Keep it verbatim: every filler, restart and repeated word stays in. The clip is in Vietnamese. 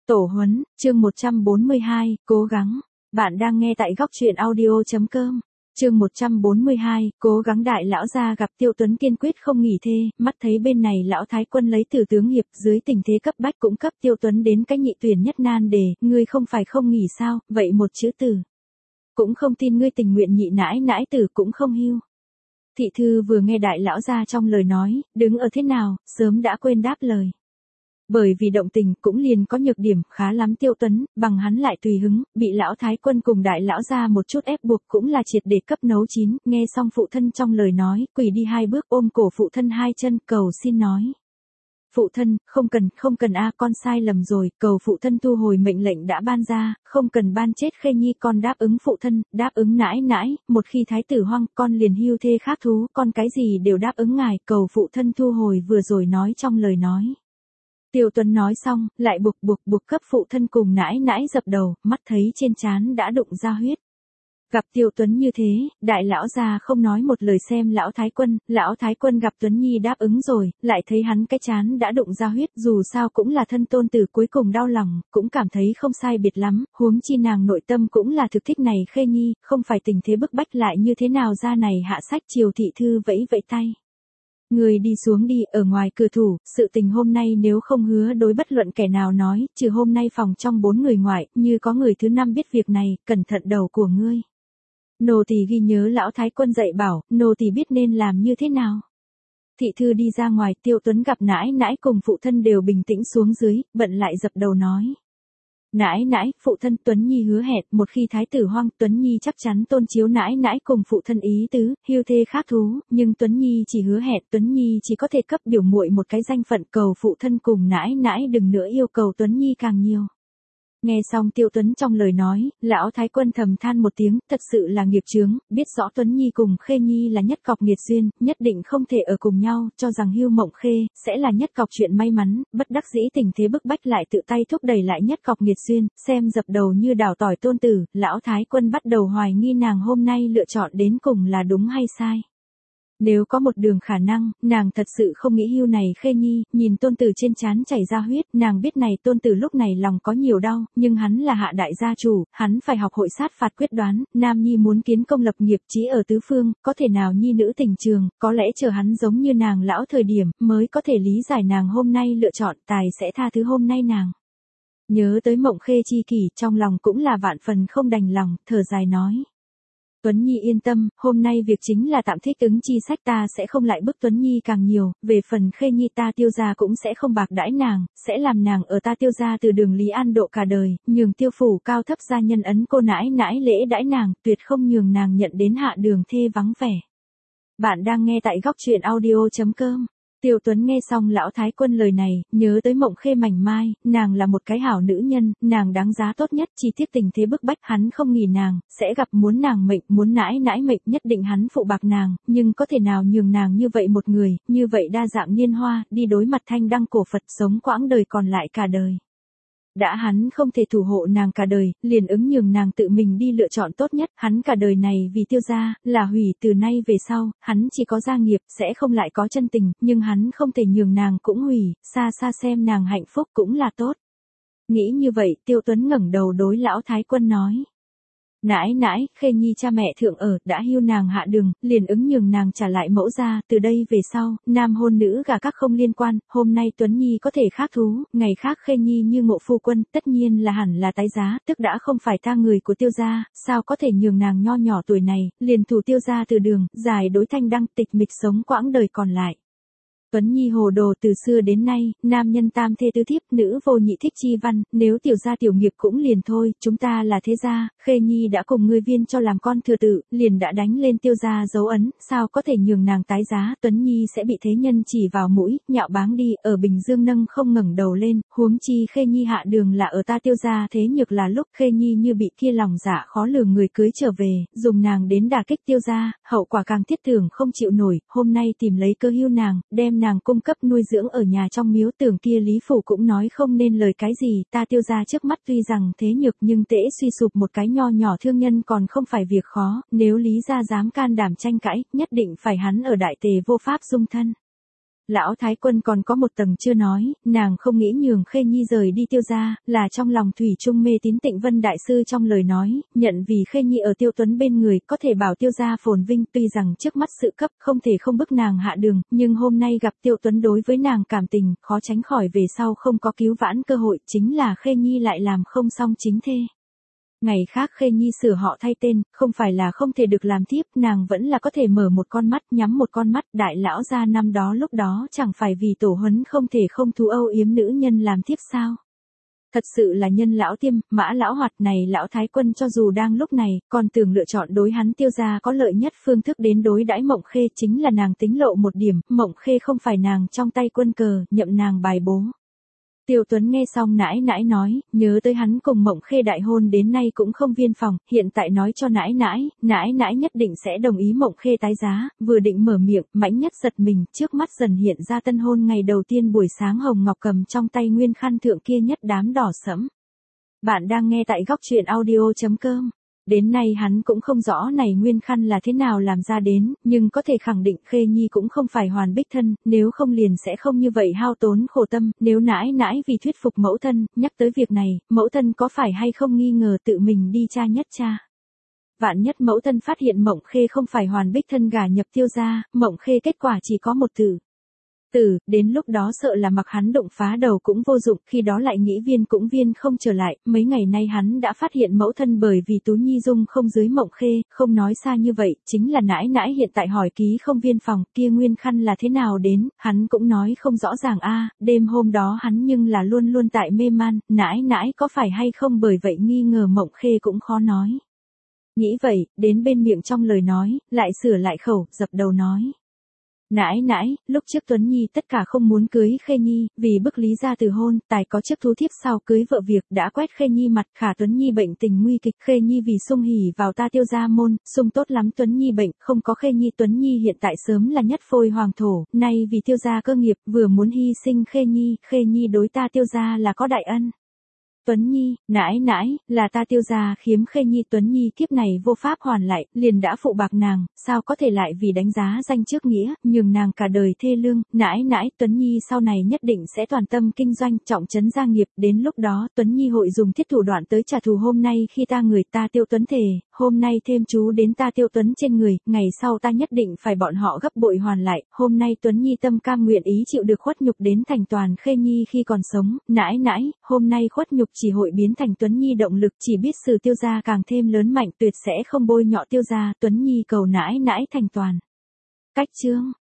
Tổ huấn, chương một trăm bốn mươi hai, cố gắng. Bạn đang nghe tại góc truyện audio.com. Chương một trăm bốn mươi hai, cố gắng. Đại lão gia gặp Tiêu Tuấn kiên quyết không nghỉ thê, mắt thấy bên này lão thái quân lấy từ tướng hiệp, dưới tình thế cấp bách cũng cấp Tiêu Tuấn đến cái nhị tuyển nhất nan đề, ngươi không phải không nghỉ sao, vậy một chữ tử. Cũng không tin ngươi tình nguyện nhị nãi nãi tử cũng không hưu. Thị thư vừa nghe đại lão gia trong lời nói, đứng ở thế nào, sớm đã quên đáp lời. Bởi vì động tình cũng liền có nhược điểm khá lắm Tiêu Tuấn, bằng hắn lại tùy hứng, bị lão thái quân cùng đại lão ra một chút ép buộc cũng là triệt để cấp nấu chín, nghe xong phụ thân trong lời nói, quỳ đi hai bước ôm cổ phụ thân hai chân cầu xin nói. Phụ thân, không cần, không cần a con sai lầm rồi, cầu phụ thân thu hồi mệnh lệnh đã ban ra, không cần ban chết Khê Nhi con đáp ứng phụ thân, đáp ứng nãi nãi, một khi thái tử hoang con liền hưu thê khác thú, con cái gì đều đáp ứng ngài, cầu phụ thân thu hồi vừa rồi nói trong lời nói. Tiêu Tuấn nói xong, lại buộc buộc buộc cấp phụ thân cùng nãi nãi dập đầu, mắt thấy trên trán đã đụng ra huyết. Gặp Tiêu Tuấn như thế, đại lão già không nói một lời xem lão thái quân, lão thái quân gặp Tuấn Nhi đáp ứng rồi, lại thấy hắn cái trán đã đụng ra huyết, dù sao cũng là thân tôn tử cuối cùng đau lòng, cũng cảm thấy không sai biệt lắm, huống chi nàng nội tâm cũng là thực thích này Khê Nhi, không phải tình thế bức bách lại như thế nào ra này hạ sách triều thị thư vẫy vẫy tay. Người đi xuống đi, ở ngoài cửa thủ, sự tình hôm nay nếu không hứa đối bất luận kẻ nào nói, trừ hôm nay phòng trong bốn người ngoại, như có người thứ năm biết việc này, cẩn thận đầu của ngươi. Nô tỳ ghi nhớ lão thái quân dạy bảo, nô tỳ biết nên làm như thế nào. Thị thư đi ra ngoài, Tiêu Tuấn gặp nãi nãi cùng phụ thân đều bình tĩnh xuống dưới, bận lại dập đầu nói. Nãi nãi, phụ thân Tuấn Nhi hứa hẹn, một khi thái tử hoang, Tuấn Nhi chắc chắn tôn chiếu nãi nãi cùng phụ thân ý tứ, hưu thê khác thú, nhưng Tuấn Nhi chỉ hứa hẹn, Tuấn Nhi chỉ có thể cấp biểu muội một cái danh phận, cầu phụ thân cùng nãi nãi đừng nữa yêu cầu Tuấn Nhi càng nhiều. Nghe xong Tiêu Tuấn trong lời nói, lão thái quân thầm than một tiếng, thật sự là nghiệp chướng, biết rõ Tuấn Nhi cùng Khê Nhi là nhất cọc nghiệt duyên, nhất định không thể ở cùng nhau, cho rằng hưu mộng khê, sẽ là nhất cọc chuyện may mắn, bất đắc dĩ tình thế bức bách lại tự tay thúc đẩy lại nhất cọc nghiệt duyên, xem dập đầu như đào tỏi tôn tử, lão thái quân bắt đầu hoài nghi nàng hôm nay lựa chọn đến cùng là đúng hay sai. Nếu có một đường khả năng, nàng thật sự không nghĩ hưu này Khê Nhi, nhìn tôn tử trên trán chảy ra huyết, nàng biết này tôn tử lúc này lòng có nhiều đau, nhưng hắn là hạ đại gia chủ, hắn phải học hội sát phạt quyết đoán, nam nhi muốn kiến công lập nghiệp chí ở tứ phương, có thể nào nhi nữ tình trường, có lẽ chờ hắn giống như nàng lão thời điểm, mới có thể lý giải nàng hôm nay lựa chọn, tài sẽ tha thứ hôm nay nàng. Nhớ tới Mộng Khê chi kỷ, trong lòng cũng là vạn phần không đành lòng, thở dài nói. Tuấn Nhi yên tâm, hôm nay việc chính là tạm thích ứng chi sách ta sẽ không lại bức Tuấn Nhi càng nhiều, về phần Khê Nhi ta Tiêu gia cũng sẽ không bạc đãi nàng, sẽ làm nàng ở ta Tiêu gia từ đường lý an độ cả đời, nhường Tiêu phủ cao thấp gia nhân ấn cô nãi nãi lễ đãi nàng, tuyệt không nhường nàng nhận đến hạ đường thê vắng vẻ. Bạn đang nghe tại góc truyện audio.com. Tiêu Tuấn nghe xong lão thái quân lời này, nhớ tới Mộng Khê mảnh mai, nàng là một cái hảo nữ nhân, nàng đáng giá tốt nhất, chi tiết tình thế bức bách hắn không nghỉ nàng, sẽ gặp muốn nàng mệnh, muốn nãi nãi mệnh, nhất định hắn phụ bạc nàng, nhưng có thể nào nhường nàng như vậy một người, như vậy đa dạng niên hoa, đi đối mặt thanh đăng cổ Phật sống quãng đời còn lại cả đời. Đã hắn không thể thủ hộ nàng cả đời, liền ứng nhường nàng tự mình đi lựa chọn tốt nhất, hắn cả đời này vì Tiêu gia, là hủy từ nay về sau, hắn chỉ có gia nghiệp, sẽ không lại có chân tình, nhưng hắn không thể nhường nàng cũng hủy, xa xa xem nàng hạnh phúc cũng là tốt. Nghĩ như vậy, Tiêu Tuấn ngẩng đầu đối lão thái quân nói. Nãi nãi, Khê Nhi cha mẹ thượng ở, đã hưu nàng hạ đường, liền ứng nhường nàng trả lại mẫu ra, từ đây về sau, nam hôn nữ gà các không liên quan, hôm nay Tuấn Nhi có thể khác thú, ngày khác Khê Nhi như Mộ phu quân, tất nhiên là hẳn là tái giá, tức đã không phải ta người của Tiêu gia, sao có thể nhường nàng nho nhỏ tuổi này, liền thủ Tiêu gia từ đường, giải đối thanh đăng tịch mịch sống quãng đời còn lại. Tuấn Nhi hồ đồ từ xưa đến nay, nam nhân tam thê tứ thiếp, nữ vô nhị thích chi văn, nếu tiểu gia tiểu nghiệp cũng liền thôi, chúng ta là thế gia, Khê Nhi đã cùng ngươi viên cho làm con thừa tự, liền đã đánh lên Tiêu gia dấu ấn, sao có thể nhường nàng tái giá, Tuấn Nhi sẽ bị thế nhân chỉ vào mũi, nhạo báng đi, ở Bình Dương nâng không ngẩng đầu lên, huống chi Khê Nhi hạ đường là ở ta Tiêu gia thế nhược là lúc Khê Nhi như bị kia lòng dạ khó lường người cưới trở về, dùng nàng đến đả kích Tiêu gia, hậu quả càng thiết tưởng không chịu nổi, hôm nay tìm lấy cơ hưu nàng, đem nàng cung cấp nuôi dưỡng ở nhà trong miếu, tưởng kia Lý Phủ cũng nói không nên lời cái gì, ta Tiêu gia trước mắt tuy rằng thế nhược nhưng tễ suy sụp một cái nho nhỏ thương nhân còn không phải việc khó, nếu Lý gia dám can đảm tranh cãi, nhất định phải hắn ở đại tề vô pháp dung thân. Lão Thái Quân còn có một tầng chưa nói, nàng không nghĩ nhường Khê Nhi rời đi Tiêu gia, là trong lòng thủy chung mê tín Tịnh Vân đại sư trong lời nói, nhận vì Khê Nhi ở Tiêu Tuấn bên người, có thể bảo Tiêu gia phồn vinh, tuy rằng trước mắt sự cấp không thể không bức nàng hạ đường, nhưng hôm nay gặp Tiêu Tuấn đối với nàng cảm tình, khó tránh khỏi về sau không có cứu vãn cơ hội, chính là Khê Nhi lại làm không xong chính thê. Ngày khác Khê Nhi sửa họ thay tên, không phải là không thể được làm thiếp, nàng vẫn là có thể mở một con mắt, nhắm một con mắt, đại lão gia năm đó lúc đó chẳng phải vì tổ huấn không thể không thú âu yếm nữ nhân làm thiếp sao. Thật sự là nhân lão tiêm, mã lão hoạt này lão Thái Quân cho dù đang lúc này, còn tưởng lựa chọn đối hắn Tiêu gia có lợi nhất phương thức đến đối đãi Mộng Khê, chính là nàng tính lộ một điểm, Mộng Khê không phải nàng trong tay quân cờ, nhậm nàng bài bố. Tiêu Tuấn nghe xong nãi nãi nói, nhớ tới hắn cùng Mộng Khê đại hôn đến nay cũng không viên phòng, hiện tại nói cho nãi nãi, nãi nãi nhất định sẽ đồng ý Mộng Khê tái giá, vừa định mở miệng, Mãnh Nhất giật mình, trước mắt dần hiện ra tân hôn ngày đầu tiên buổi sáng Hồng Ngọc cầm trong tay nguyên khăn thượng kia nhất đám đỏ sẫm. Bạn đang nghe tại góc truyện audio chấm com. Đến nay hắn cũng không rõ này nguyên khăn là thế nào làm ra đến, nhưng có thể khẳng định Khê Nhi cũng không phải hoàn bích thân, nếu không liền sẽ không như vậy hao tốn khổ tâm, nếu nãi nãi vì thuyết phục mẫu thân, nhắc tới việc này, mẫu thân có phải hay không nghi ngờ tự mình đi tra nhất tra. Vạn nhất mẫu thân phát hiện Mộng Khê không phải hoàn bích thân gả nhập Tiêu gia, Mộng Khê kết quả chỉ có một tử. Tử, đến lúc đó sợ là mặc hắn đụng phá đầu cũng vô dụng, khi đó lại nghĩ viên cũng viên không trở lại, mấy ngày nay hắn đã phát hiện mẫu thân bởi vì Tú Nhi dung không dưới Mộng Khê, không nói xa như vậy, chính là nãi nãi hiện tại hỏi ký không viên phòng, kia nguyên khăn là thế nào đến, hắn cũng nói không rõ ràng a. Đêm hôm đó hắn nhưng là luôn luôn tại mê man, nãi nãi có phải hay không bởi vậy nghi ngờ Mộng Khê cũng khó nói. Nghĩ vậy, đến bên miệng trong lời nói, lại sửa lại khẩu, dập đầu nói. Nãi nãi, lúc trước Tuấn Nhi tất cả không muốn cưới Khê Nhi, vì bức lý gia từ hôn, tài có trước thú thiếp sau cưới vợ việc, đã quét Khê Nhi mặt, khả Tuấn Nhi bệnh tình nguy kịch, Khê Nhi vì sung hỉ vào ta Tiêu gia môn, sung tốt lắm Tuấn Nhi bệnh, không có Khê Nhi Tuấn Nhi hiện tại sớm là nhất phôi hoàng thổ, nay vì Tiêu gia cơ nghiệp, vừa muốn hy sinh Khê Nhi, Khê Nhi đối ta Tiêu gia là có đại ân. Tuấn Nhi, nãi nãi, là ta Tiêu gia khiếm Khê Nhi Tuấn Nhi kiếp này vô pháp hoàn lại, liền đã phụ bạc nàng, sao có thể lại vì đánh giá danh trước nghĩa, nhường nàng cả đời thê lương, nãi nãi, Tuấn Nhi sau này nhất định sẽ toàn tâm kinh doanh, trọng trấn gia nghiệp, đến lúc đó Tuấn Nhi hội dùng thiết thủ đoạn tới trả thù hôm nay khi ta người ta Tiêu Tuấn thề, hôm nay thêm chú đến ta Tiêu Tuấn trên người, ngày sau ta nhất định phải bọn họ gấp bội hoàn lại, hôm nay Tuấn Nhi tâm cam nguyện ý chịu được khuất nhục đến thành toàn Khê Nhi khi còn sống, nãi nãi, hôm nay khuất nhục chỉ hội biến thành Tuấn Nhi động lực, chỉ biết sự Tiêu gia càng thêm lớn mạnh, tuyệt sẽ không bôi nhọ Tiêu gia, Tuấn Nhi cầu nãi nãi thành toàn. Cách chương